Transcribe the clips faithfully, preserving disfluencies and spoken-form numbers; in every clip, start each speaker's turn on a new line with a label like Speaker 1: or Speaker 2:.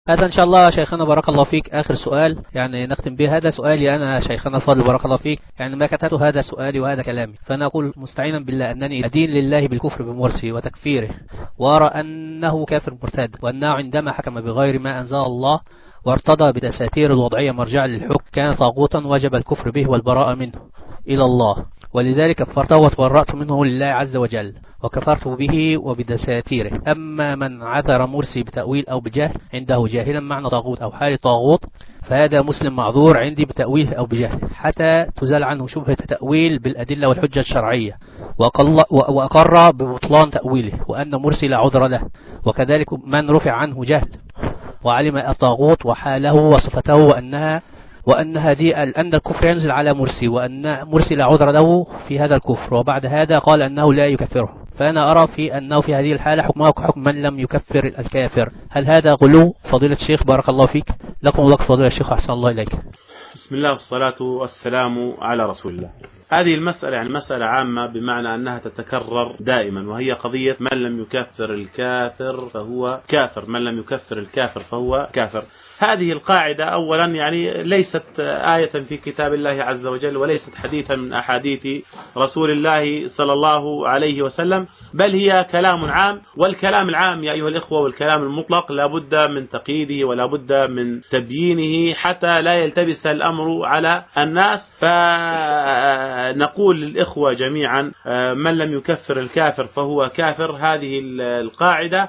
Speaker 1: هذا إن شاء الله شيخنا بارك الله فيك آخر سؤال يعني نختم به. هذا سؤالي أنا شيخنا الفاضل بارك الله فيك، يعني ما كتبت هذا سؤالي وهذا كلامي، فأنا أقول مستعينا بالله أنني أدين لله بالكفر بمرسي وتكفيره، وأرى أنه كافر مرتد، وأنه عندما حكم بغير ما أنزل الله وارتضى بدساتير الوضعية مرجعا للحكم كان طاغوتا وجب الكفر به والبراءة منه إلى الله، ولذلك كفرته وتبرأت منه لله عز وجل وكفرت به وبدساتيره. أما من عذر مرسي بتأويل أو بجهل عنده جاهلا معنى طاغوت أو حال طاغوت فهذا مسلم معذور عندي بتأويله أو بجهل حتى تزال عنه شبهة التأويل بالأدلة والحجة الشرعية، وأقر ببطلان تأويله وأن مرسي لا عذر له. وكذلك من رفع عنه جهل وعلم الطاغوت وحاله وصفته وأنها وأن هذه أن الكفر ينزل على مرسي وأن مرسي لا عذر له في هذا الكفر، وبعد هذا قال أنه لا يكفره. فأنا أرى في أنه في هذه الحالة حكمه كحكم من لم يكفر الكافر. هل هذا غلو فضيلة الشيخ بارك الله فيك؟ لكم ولك فضيلة الشيخ أحسن الله إليك.
Speaker 2: بسم الله والصلاة والسلام على رسول الله. هذه المسألة يعني مسألة عامة بمعنى أنها تتكرر دائما، وهي قضية من لم يكفر الكافر فهو كافر، من لم يكفر الكافر فهو كافر. هذه القاعدة أولا يعني ليست آية في كتاب الله عز وجل وليست حديثا من أحاديث رسول الله صلى الله عليه وسلم، بل هي كلام عام، والكلام العام يا أيها الإخوة والكلام المطلق لا بد من تقييده ولا بد من تبيينه حتى لا يلتبس الأمر على الناس. فنقول للإخوة جميعا من لم يكفر الكافر فهو كافر. هذه القاعدة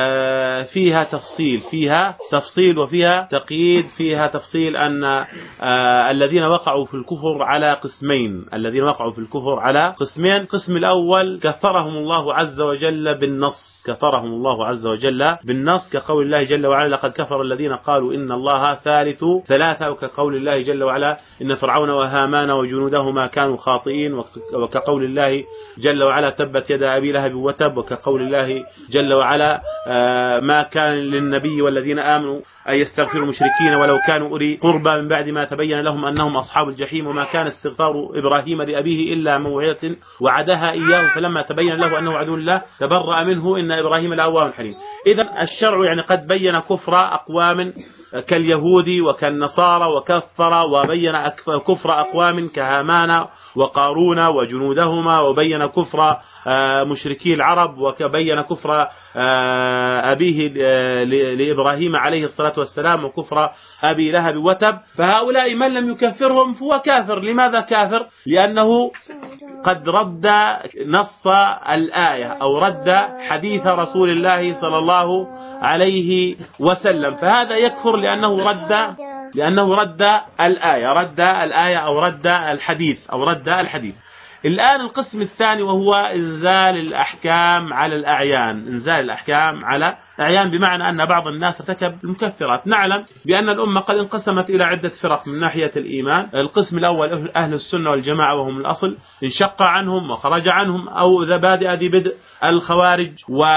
Speaker 2: فيها تفصيل فيها تفصيل وفيها تقييد، فيها تفصيل أن آه الذين وقعوا في الكفر على قسمين الذين وقعوا في الكفر على قسمين القسم الأول كفرهم الله عز وجل بالنص كفرهم الله عز وجل بالنص كقول الله جل وعلا لقد كفر الذين قالوا إن الله ثالث ثلاثة، وكقول الله جل وعلا إن فرعون وهامان وجنودهما كانوا خاطئين، وكقول الله جل وعلا تبت يد أبي لهب وتب، وكقول الله جل وعلا آه ما كان للنبي والذين آمنوا أن يستغفروا المشركين ولو كانوا أولي قربى من بعد ما تبين لهم أنهم أصحاب الجحيم، وما كان استغفار إبراهيم لأبيه إلا موعظة وعدها إياه فلما تبين له أنه عدو الله تبرأ منه إن إبراهيم لأواه حليم. إذن الشرع يعني قد بين كفر أقوام كاليهود وكالنصارى وكفر وبين كفر أقوام كهامان وقارون وجنودهما، وبين كفر مشركي العرب، وبين كفر أبيه لإبراهيم عليه الصلاة والسلام وكفر أبي لهب وتب. فهؤلاء من لم يكفرهم فهو كافر. لماذا كافر؟ لأنه قد رد نص الآية أو رد حديث رسول الله صلى الله عليه وسلم، فهذا يكفر لأنه رد لأنه رد الآية رد الآية أو رد الحديث أو رد الحديث. الآن القسم الثاني وهو إنزال الأحكام على الأعيان إنزال الأحكام على الأعيان بمعنى أن بعض الناس ارتكب المكفرات. نعلم بأن الأمة قد انقسمت إلى عدة فرق من ناحية الإيمان. القسم الأول أهل السنة والجماعة وهم الأصل، انشق عنهم وخرج عنهم أو ذا بادئ ذي بدء الخوارج،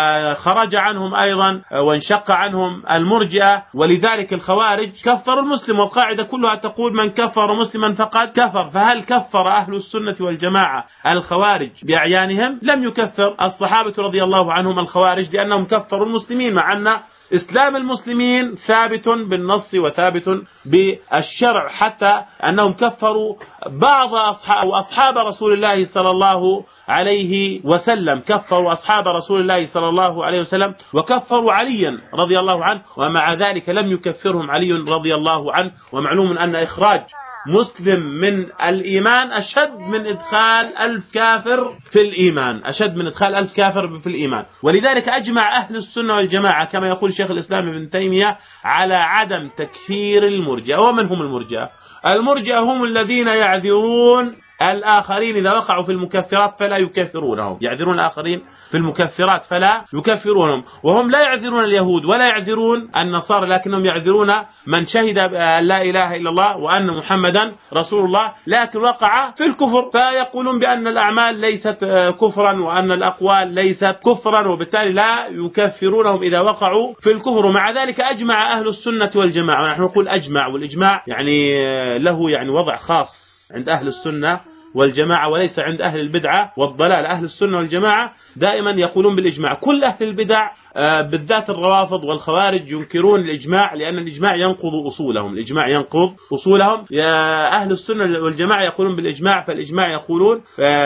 Speaker 2: وخرج عنهم أيضا وانشق عنهم المرجئة، ولذلك الخوارج كفروا المسلم، والقاعدة كلها تقول من كفر مسلما فقد كفر. فهل كفر أهل السنة والجماعة الخوارج بأعيانهم؟ لم يكفر الصحابة رضي الله عنهم الخوارج لأنهم كفروا المسلمين، مع أن إسلام المسلمين ثابت بالنص وثابت بالشرع، حتى أنهم كفروا بعض أصحاب, أصحاب رسول الله صلى الله عليه وسلم كفروا أصحاب رسول الله صلى الله عليه وسلم وكفروا عليا رضي الله عنه، ومع ذلك لم يكفرهم علي رضي الله عنه. ومعلوم أن إخراج مسلم من الإيمان أشد من إدخال ألف كافر في الإيمان أشد من إدخال ألف كافر في الإيمان. ولذلك أجمع أهل السنة والجماعة كما يقول شيخ الإسلام ابن تيمية على عدم تكفير المرجئة. ومن هم المرجئة؟ المرجئة هم الذين يعذرون الآخرين إذا وقعوا في المكفرات فلا يكفرونهم يعذرون الآخرين في المكفرات فلا يكفرونهم، وهم لا يعذرون اليهود ولا يعذرون النصارى، لكنهم يعذرون من شهد أن لا إله إلا الله وأن محمدا رسول الله لكن وقع في الكفر، فيقولون بأن الأعمال ليست كفرا وأن الأقوال ليست كفرا، وبالتالي لا يكفرونهم إذا وقعوا في الكفر. ومع ذلك أجمع أهل السنة والجماعة، ونحن نقول أجمع، والإجماع يعني له يعني وضع خاص عند أهل السنة والجماعة وليس عند أهل البدعة والضلال. أهل السنة والجماعة دائما يقولون بالإجماع. كل أهل البدع بالذات الروافض والخوارج ينكرون الإجماع لأن الإجماع ينقض أصولهم، الإجماع ينقض أصولهم. أهل السنة والجماعة يقولون بالإجماع، فالإجماع يقولون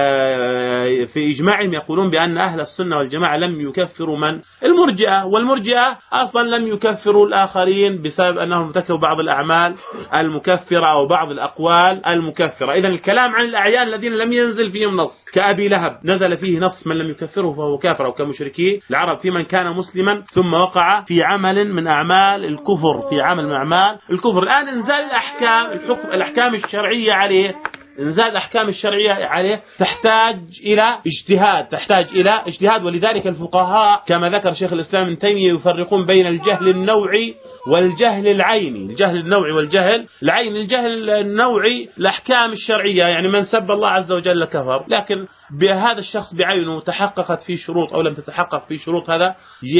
Speaker 2: في إجماعهم يقولون بأن أهل السنة والجماعة لم يكفروا من المرجئة، والمرجئة أصلا لم يكفروا الآخرين بسبب أنهم ارتكبوا بعض الأعمال المكفرة أو بعض الأقوال المكفرة. إذن الكلام عن الأعيان الذين لم ينزل فيهم نص كأبي لهب نزل فيه نص من لم يكفره فهو كافر، أو كمشركي العرب في من كان مسلما ثم وقع في عمل من أعمال الكفر، في عمل من أعمال الكفر. الآن إنزال الأحكام الحكم الأحكام الشرعية عليه، إنزال الأحكام الشرعية عليه تحتاج إلى اجتهاد، تحتاج إلى اجتهاد. ولذلك الفقهاء كما ذكر شيخ الإسلام ابن تيمية يفرقون بين الجهل النوعي والجهل العيني. الجهل النوعي والجهل العيني. الجهل النوعي الأحكام الشرعية، يعني من سب الله عز وجل كفر، لكن بهذا الشخص بعينه تحققت فيه شروط أو لم تتحقق فيه شروط، هذا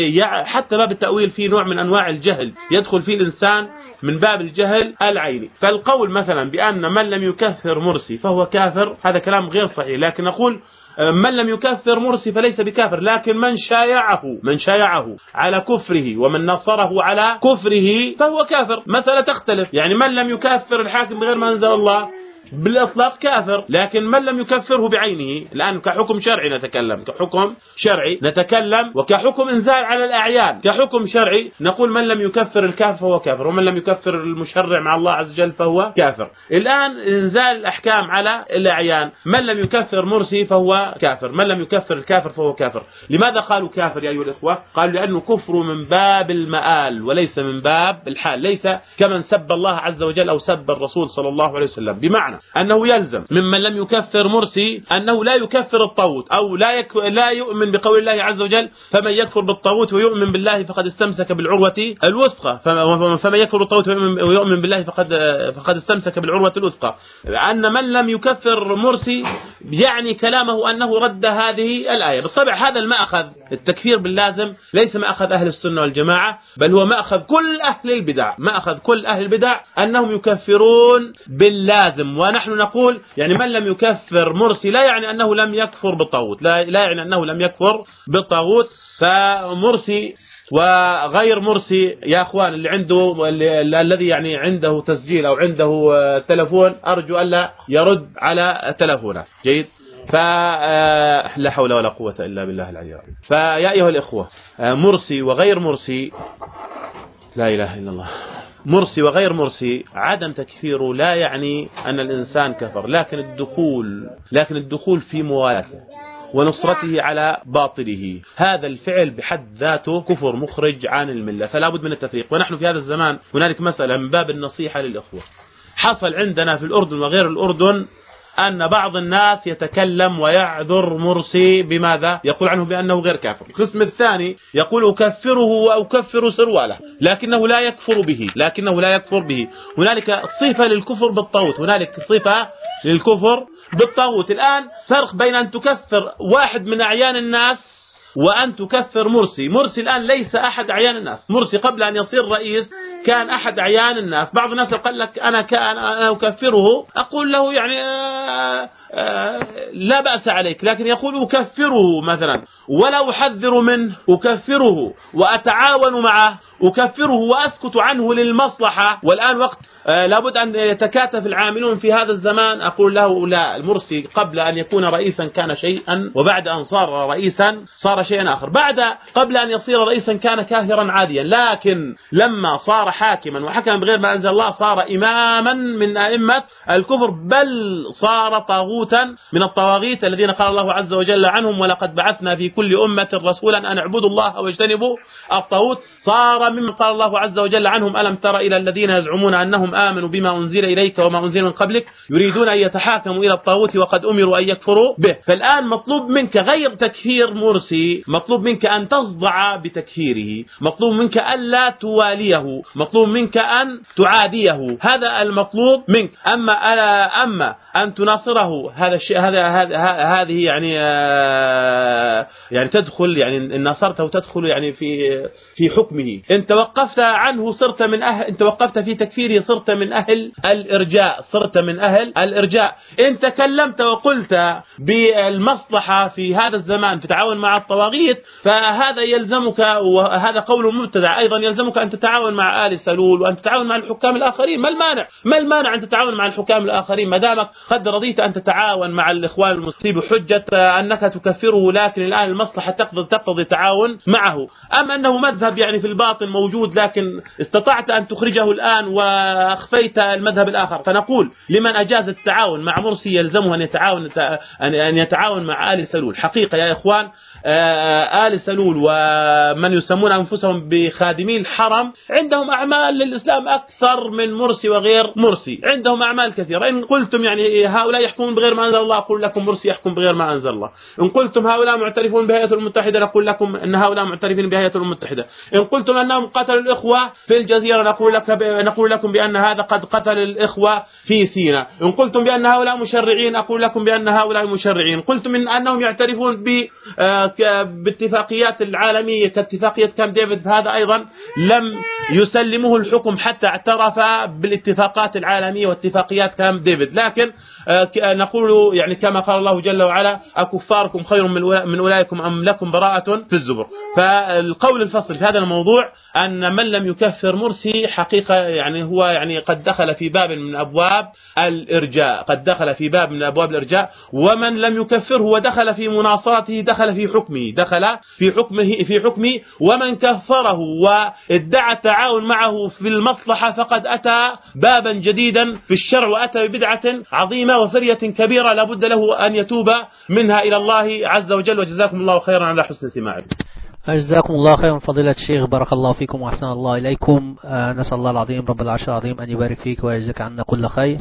Speaker 2: حتى باب التأويل فيه نوع من أنواع الجهل يدخل فيه الإنسان من باب الجهل العيني. فالقول مثلا بأن من لم يكفر مرسي فهو كافر هذا كلام غير صحيح، لكن نقول من لم يكفر مرسي فليس بكافر، لكن من شايعه من شايعه على كفره ومن نصره على كفره فهو كافر. مثلا تختلف، يعني من لم يكفر الحاكم بغير ما أنزل الله بالإطلاق كافر، لكن من لم يكفره بعينه. الآن كحكم شرعي نتكلم، كحكم شرعي نتكلم، وكحكم إنزال على الأعيان كحكم شرعي نقول من لم يكفر الكافر فهو كافر، ومن لم يكفر المشرع مع الله عز وجل فهو كافر. الآن إنزال الأحكام على الأعيان، من لم يكفر مرسي فهو كافر، من لم يكفر الكافر فهو كافر. لماذا قالوا كافر يا أيها الإخوة؟ قالوا لأنه كفر من باب المآل وليس من باب الحال، ليس كمن سب الله عز وجل أو سب الرسول صلى الله عليه وسلم، بمعنى أنه يلزم ممن لم يكفر مرسي أنه لا يكفر الطاغوت أو لا يك... لا يؤمن بقول الله عز وجل فمن يكفر بالطاغوت ويؤمن بالله فقد استمسك بالعروة الوثقى، فمن يكفر بالطاغوت ويؤمن بالله فقد فقد استمسك بالعروة الوثقى. أن من لم يكفر مرسي يعني كلامه أنه رد هذه الآية. بالطبع هذا المأخذ التكفير باللازم ليس مأخذ أهل السنة والجماعة، بل هو مأخذ كل أهل البدع، مأخذ كل أهل البدع أنهم يكفرون باللازم. ونحن نقول يعني من لم يكفر مرسي لا يعني أنه لم يكفر بالطاغوت، لا, لا يعني أنه لم يكفر بالطاغوت. فمرسي وغير مرسي يا أخوان اللي عنده اللي الذي يعني عنده تسجيل أو عنده تلفون أرجو ألا يرد على تلفونه. جيد. فلا حول ولا قوة إلا بالله العلي العظيم. فيا أيها الإخوة مرسي وغير مرسي لا إله إلا الله، مرسي وغير مرسي عدم تكفيره لا يعني أن الإنسان كفر، لكن الدخول لكن الدخول في موالاته ونصرته على باطله هذا الفعل بحد ذاته كفر مخرج عن الملة، فلا بد من التفريق. ونحن في هذا الزمان هنالك مسألة من باب النصيحة للإخوة، حصل عندنا في الأردن وغير الأردن أن بعض الناس يتكلم ويعذر مرسي بماذا؟ يقول عنه بأنه غير كافر. القسم الثاني يقول أكفره وأكفر سرواله لكنه لا يكفر به، لكنه لا يكفر به. هنالك صفة للكفر بالطاغوت، هنالك صفة للكفر بالطاغوت. الآن فرق بين أن تكفر واحد من أعيان الناس وأن تكفر مرسي. مرسي الآن ليس أحد أعيان الناس، مرسي قبل أن يصير رئيس كان أحد أعيان الناس. بعض الناس قال لك أنا كان أنا أكفره، أقول له يعني آآ آآ لا بأس عليك، لكن يقول أكفره مثلا ولا أحذر منه، أكفره وأتعاون معه، أكفره وأسكت عنه للمصلحة. والآن وقت لابد أن يتكاتف العاملون في هذا الزمان، أقول له لا، المرسي قبل أن يكون رئيسا كان شيئا، وبعد أن صار رئيسا صار شيئا آخر. بعد قبل أن يصير رئيسا كان كافرا عاديا، لكن لما صار حاكما وحكم بغير ما أنزل الله صار إماما من أئمة الكفر، بل صار طاغوتا من الطواغيت الذين قال الله عز وجل عنهم ولقد بعثنا في كل أمة رسولا أن اعبدوا الله واجتنبوا الطاغوت. صار ممن قال الله عز وجل عنهم ألم تر إلى الذين يزعمون أنهم آمنوا بما أنزل إليك وما أنزل من قبلك يريدون أن يتحاكموا إلى الطاغوت وقد أمروا أن يكفروا به. فالآن مطلوب منك غير تكفير مرسي، مطلوب منك أن تصدع بتكفيره، مطلوب منك ألا تواليه، مطلوب منك أن تعاديه، هذا المطلوب منك. أما ألا أما أن تناصره هذا الشيء هذا هذه يعني يعني تدخل يعني إن نصرته تدخل يعني في في حكمه. إن توقفت عنه صرت من أهل، إن توقفت في تكفيره صرت من أهل الإرجاء، صرت من أهل الإرجاء. إن تكلمت وقلت بالمصلحة في هذا الزمان في التعاون مع الطواغيت فهذا يلزمك، وهذا قول مبتدع أيضا، يلزمك أن تتعاون مع آل سلول وأن تتعاون مع الحكام الآخرين. ما المانع؟ ما المانع أن تتعاون مع الحكام الآخرين ما دامك قد رضيت أن تتعاون مع الإخوان المسلمين بحجة أنك تكفره، لكن الآن المصلحة تقتضي تقتضي التعاون معه. أما أنه مذهب يعني في الباطن موجود لكن استطعت أن تخرجه الآن وأخفيت المذهب الآخر، فنقول لمن أجاز التعاون مع مرسي يلزمه أن يتعاون أن يتعاون مع آل سلول. حقيقة يا إخوان آل سلول ومن يسمون أنفسهم بخادمي الحرم عندهم أعمال للإسلام أكثر من مرسي وغير مرسي، عندهم أعمال كثيرة. إن قلتم يعني هؤلاء يحكمون بغير ما أنزل الله أقول لكم مرسي يحكم بغير ما أنزل الله. إن قلتم هؤلاء معترفون بهيئة المتحدة نقول لكم أن هؤلاء معترفين بهيئة المتحدة. إن قلتم أنهم قتلوا الإخوة في الجزيرة نقول لك نقول لكم بأن هذا قد قتل الإخوة في سيناء. إن قلتم بأن هؤلاء مشرعين أقول لكم بأن هؤلاء مشرعين. قلتم إن أنهم يعترفون ب باتفاقيات العالمية كاتفاقية كامب ديفيد، هذا أيضا لم يسلمه الحكم حتى اعترف بالاتفاقات العالمية واتفاقيات كامب ديفيد. لكن نقول يعني كما قال الله جل وعلا أكفاركم خير من أولئكم أم لكم براءة في الزبر. فالقول الفصل في هذا الموضوع أن من لم يكفر مرسي حقيقة يعني هو يعني قد دخل في باب من أبواب الإرجاء، قد دخل في باب من أبواب الإرجاء. ومن لم يكفره ودخل في مناصرته دخل في حكمه، دخل في حكمه في حكمه. ومن كفره وادعى التعاون معه في المصلحة فقد أتى بابا جديدا في الشرع وأتى ببدعة عظيمة وفرية كبيرة لا بد له أن يتوب منها إلى الله عز وجل. وجزاكم الله خيرا على حسن سماعكم.
Speaker 1: جزاكم الله خيرا فضيلة الشيخ، بارك الله فيكم وأحسن الله إليكم. آه نسأل الله العظيم رب العرش العظيم أن يبارك فيك ويجزيك عنا كل خير.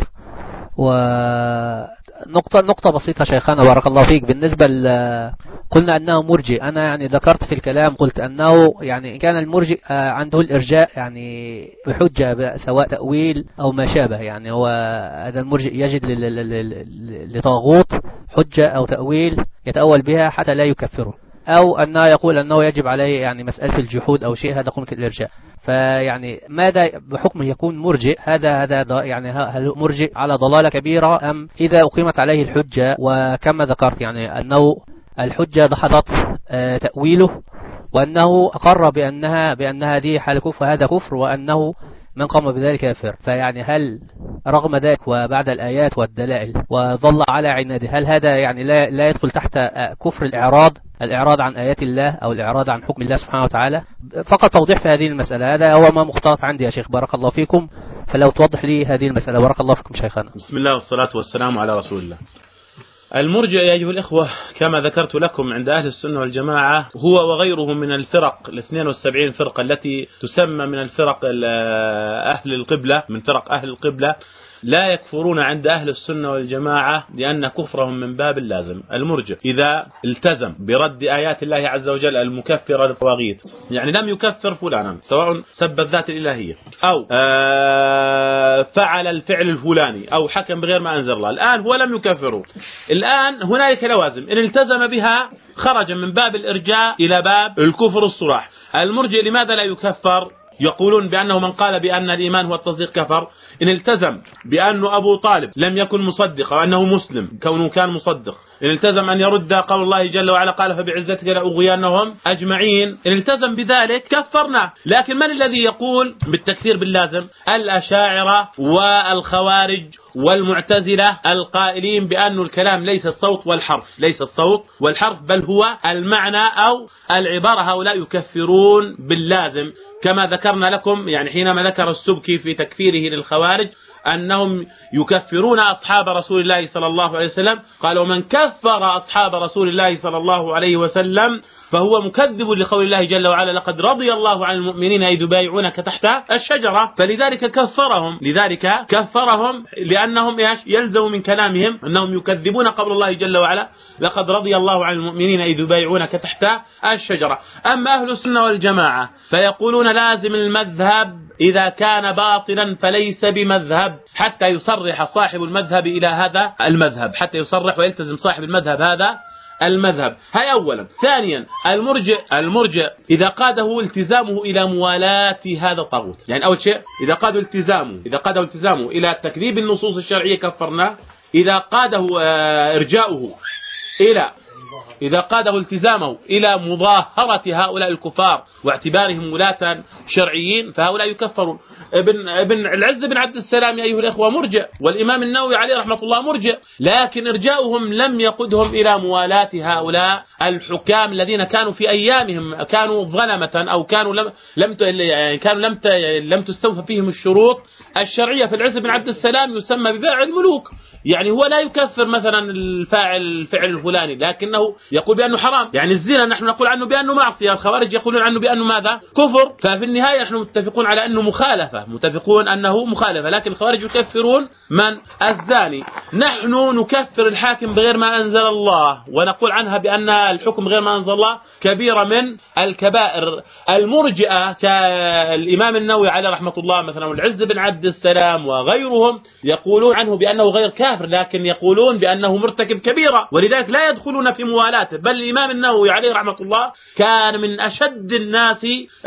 Speaker 1: ونقطة نقطة بسيطة شيخنا بارك الله فيك، بالنسبة قلنا أنه مرجئ. أنا يعني ذكرت في الكلام قلت أنه يعني إن كان المرجئ عنده الإرجاء يعني بحجة سواء تأويل أو ما شابه، يعني هو هذا المرجئ يجد لطاغوت حجة أو تأويل يتأول بها حتى لا يكفره، أو أنه يقول أنه يجب عليه يعني مسألة الجحود أو شيء، هذا قمة الإرجاء. فيعني ماذا بحكمه يكون مرجئ؟ هذا هذا يعني هل مرجئ على ضلالة كبيرة أم إذا أقيمت عليه الحجة؟ وكما ذكرت يعني أنه الحجة دحضت تأويله وأنه أقر بأنها بأن هذه حال كفر وهذا كفر وأنه من قام بذلك كافر. فيعني هل رغم ذلك وبعد الآيات والدلائل وظل على عناده هل هذا يعني لا, لا يدخل تحت كفر الإعراض الإعراض عن آيات الله أو الإعراض عن حكم الله سبحانه وتعالى؟ فقط توضيح في هذه المسألة، هذا هو ما مختلط عندي يا شيخ بارك الله فيكم، فلو توضح لي هذه المسألة بارك الله فيكم شيخنا.
Speaker 2: بسم الله والصلاة والسلام على رسول الله. المرجئ يا أيها الإخوة كما ذكرت لكم عند أهل السنة والجماعة هو وغيره من الفرق الاثنين والسبعين فرقة التي تسمى من الفرق أهل القبلة، من فرق أهل القبلة، لا يكفرون عند أهل السنة والجماعة لأن كفرهم من باب اللازم. المرجئ إذا التزم برد آيات الله عز وجل المكفرة للطواغيت، يعني لم يكفر فلانا سواء سب الذات الإلهية أو فعل الفعل الفلاني أو حكم بغير ما أنزل الله، الآن هو لم يكفره، الآن هنالك لوازم إن التزم بها خرج من باب الإرجاء إلى باب الكفر الصراح. المرجئ لماذا لا يكفر؟ يقولون بأنه من قال بأن الإيمان هو التصديق كفر. إن التزم بأنه أبو طالب لم يكن مصدق وأنه مسلم كونه كان مصدق، إن التزم أن يرد قول الله جل وعلا قال فبعزتك لأغوينهم أجمعين، إن التزم بذلك كفرنا. لكن من الذي يقول بالتكفير باللازم؟ الأشاعرة والخوارج والمعتزلة القائلين بأن الكلام ليس الصوت والحرف، ليس الصوت والحرف بل هو المعنى أو العبارة. هؤلاء يكفرون باللازم كما ذكرنا لكم، يعني حينما ذكر السبكي في تكفيره للخوارج أنهم يكفرون أصحاب رسول الله صلى الله عليه وسلم، قال ومن كفر أصحاب رسول الله صلى الله عليه وسلم فهو مكذب لقول الله جل وعلا لقد رضي الله عن المؤمنين إذ يبايعونك تحت الشجرة. فلذلك كفرهم، لذلك كفرهم لأنهم يلزم من كلامهم أنهم يكذبون قول الله جل وعلا لقد رضي الله عن المؤمنين إذ يبايعونك تحت الشجرة. أما أهل السنة والجماعة فيقولون لازم المذهب إذا كان باطلا فليس بمذهب، حتى يصرح صاحب المذهب إلى هذا المذهب، حتى يصرح ويلتزم صاحب المذهب هذا المذهب. هاي أولا. ثانيا المرجئ المرجئ إذا قاده التزامه إلى موالاة هذا الطاغوت، يعني أول شيء إذا قاده التزامه إذا قاده التزامه إلى تكذيب النصوص الشرعية كفرناه، إذا قاده إرجاؤه إلى إذا قاده التزامه إلى مظاهرة هؤلاء الكفار واعتبارهم ولاة شرعيين فهؤلاء يكفرون. ابن, ابن العز بن عبد السلام أيها الأخوة مرجئ، والإمام النووي عليه رحمة الله مرجئ، لكن إرجاؤهم لم يقودهم إلى موالاة هؤلاء الحكام الذين كانوا في أيامهم كانوا ظلمة أو كانوا لم لم يعني كانوا لم لم تستوفى فيهم الشروط الشرعية. في العز بن عبد السلام يسمى ببائع الملوك، يعني هو لا يكفر مثلا الفاعل الفعل الفلاني لكنه يقول بأنه حرام. يعني الزنا نحن نقول عنه بأنه معصية، الخوارج يقولون عنه بأنه ماذا؟ كفر. ففي النهاية نحن متفقون على أنه مخالفة متفقون أنه مخالفة، لكن الخوارج يكفرون من؟ الزاني. نحن نكفر الحاكم بغير ما أنزل الله، ونقول عنها بأن الحكم بغير ما أنزل الله كبيرة من الكبائر. المرجئة كالإمام النووي عليه رحمة الله مثلا والعز بن عبد السلام وغيرهم يقولون عنه بأنه غير كافر، لكن يقولون بأنه مرتكب كبيرة، ولذلك لا يدخلون في موالاته. بل الإمام النووي عليه رحمة الله كان من أشد الناس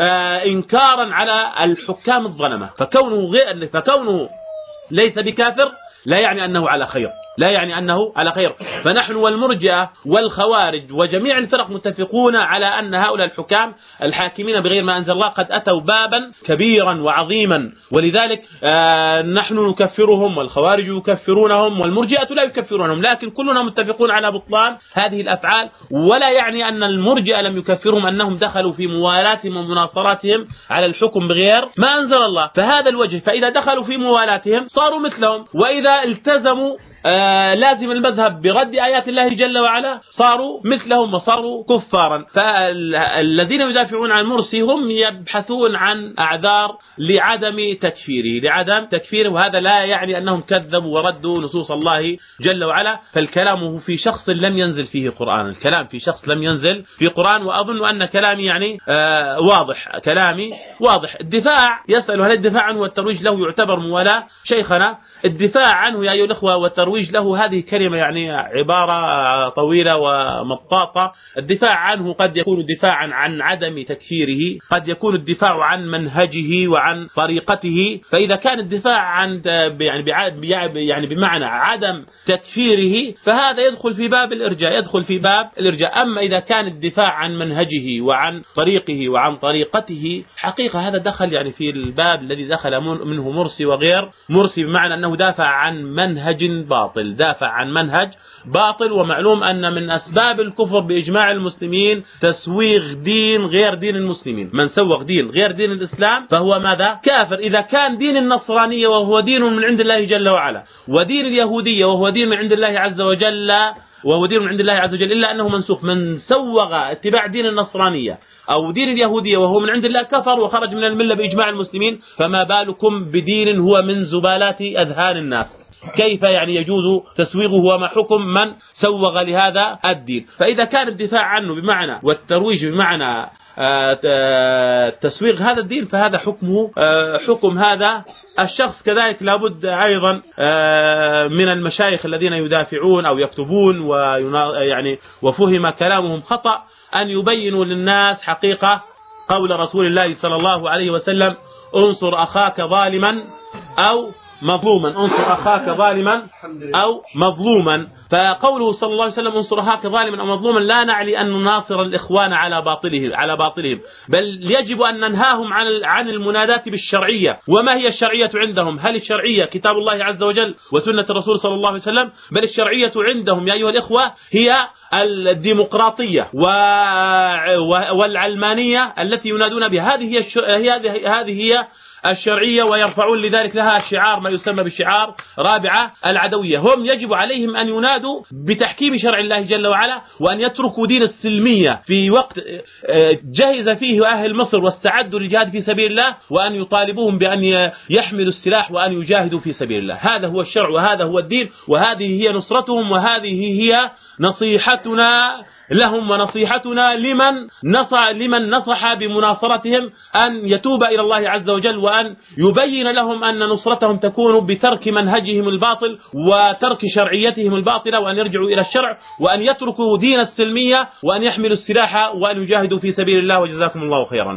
Speaker 2: إنكارا على الحكام الظلمة، فكونه غير فكونه ليس بكافر لا يعني أنه على خير لا يعني أنه على خير. فنحن والمرجئة والخوارج وجميع الفرق متفقون على أن هؤلاء الحكام الحاكمين بغير ما أنزل الله قد أتوا بابا كبيرا وعظيما، ولذلك آه نحن نكفرهم والخوارج يكفرونهم والمرجئة لا يكفرونهم، لكن كلنا متفقون على بطلان هذه الأفعال. ولا يعني أن المرجئة لم يكفرهم أنهم دخلوا في موالاتهم ومناصراتهم على الحكم بغير ما أنزل الله. فهذا الوجه، فإذا دخلوا في موالاتهم صاروا مثلهم، وإذا التزموا آه لازم المذهب برد آيات الله جل وعلا صاروا مثلهم وصاروا كفارا. فالذين يدافعون عن مرسي هم يبحثون عن أعذار لعدم تكفيره لعدم تكفيره وهذا لا يعني أنهم كذبوا وردوا نصوص الله جل وعلا. فالكلام في شخص لم ينزل فيه قرآن الكلام في شخص لم ينزل في قرآن. وأظن أن كلامي يعني آه واضح كلامي واضح. الدفاع يسأل هل الدفاع عنه والترويج له يعتبر موالاة؟ شيخنا الدفاع عنه يا أيها الأخوة والترويج له هذه كلمة يعني عبارة طويلة ومطاطة. الدفاع عنه قد يكون دفاعا عن عدم تكفيره، قد يكون الدفاع عن منهجه وعن طريقته. فإذا كان الدفاع عن يعني يعني بمعنى عدم تكفيره فهذا يدخل في باب الإرجاء يدخل في باب الإرجاء. أما إذا كان الدفاع عن منهجه وعن طريقه وعن طريقته حقيقة هذا دخل يعني في الباب الذي دخل منه مرسي وغير مرسي، بمعنى أنه دافع عن منهج باطل دافع عن منهج باطل. ومعلوم أن من أسباب الكفر بإجماع المسلمين تسويغ دين غير دين المسلمين. من سوغ دين غير دين الإسلام فهو ماذا؟ كافر. إذا كان دين النصرانية وهو دين من عند الله جل وعلا، ودين اليهودية وهو دين من عند الله عز وجل وهو دين من عند الله عز وجل إلا أنه منسوخ، من سوغ اتباع دين النصرانية أو دين اليهودية وهو من عند الله كفر وخرج من الملة بإجماع المسلمين، فما بالكم بدين هو من زبالات أذهان الناس؟ كيف يعني يجوز تسويغه وما حكم من سوغ لهذا الدين؟ فإذا كان الدفاع عنه بمعنى والترويج بمعنى تسويغ هذا الدين فهذا حكمه حكم هذا الشخص. كذلك لابد أيضا من المشايخ الذين يدافعون أو يكتبون ويعني وفهم كلامهم خطأ أن يبينوا للناس حقيقة قول رسول الله صلى الله عليه وسلم: انصر أخاك ظالما أو مظلوما انصر أخاك ظالما أو مظلوما. فقوله صلى الله عليه وسلم انصر أخاك ظالما أو مظلوما لا نعني أن نناصر الإخوان على باطلهم على باطلهم بل يجب أن ننهاهم عن عن المناداة بالشرعية. وما هي الشرعية عندهم؟ هل الشرعية كتاب الله عز وجل وسنة الرسول صلى الله عليه وسلم؟ بل الشرعية عندهم يا أيها الإخوة هي الديمقراطية والعلمانية التي ينادون بها. هذه هي هذه هي الشرعية، ويرفعون لذلك لها شعار ما يسمى بالشعار رابعة العدوية. هم يجب عليهم أن ينادوا بتحكيم شرع الله جل وعلا وأن يتركوا دين السلمية في وقت جهز فيه أهل مصر واستعدوا للجهاد في سبيل الله، وأن يطالبوهم بأن يحملوا السلاح وأن يجاهدوا في سبيل الله. هذا هو الشرع وهذا هو الدين، وهذه هي نصرتهم وهذه هي نصيحتنا لهم ونصيحتنا لمن نصح لمن نصح بمناصرتهم أن يتوب إلى الله عز وجل، وأن يبين لهم أن نصرتهم تكون بترك منهجهم الباطل وترك شرعيتهم الباطلة، وأن يرجعوا إلى الشرع، وأن يتركوا دين السلمية، وأن يحملوا السلاح، وأن يجاهدوا في سبيل الله. وجزاكم الله خيرا.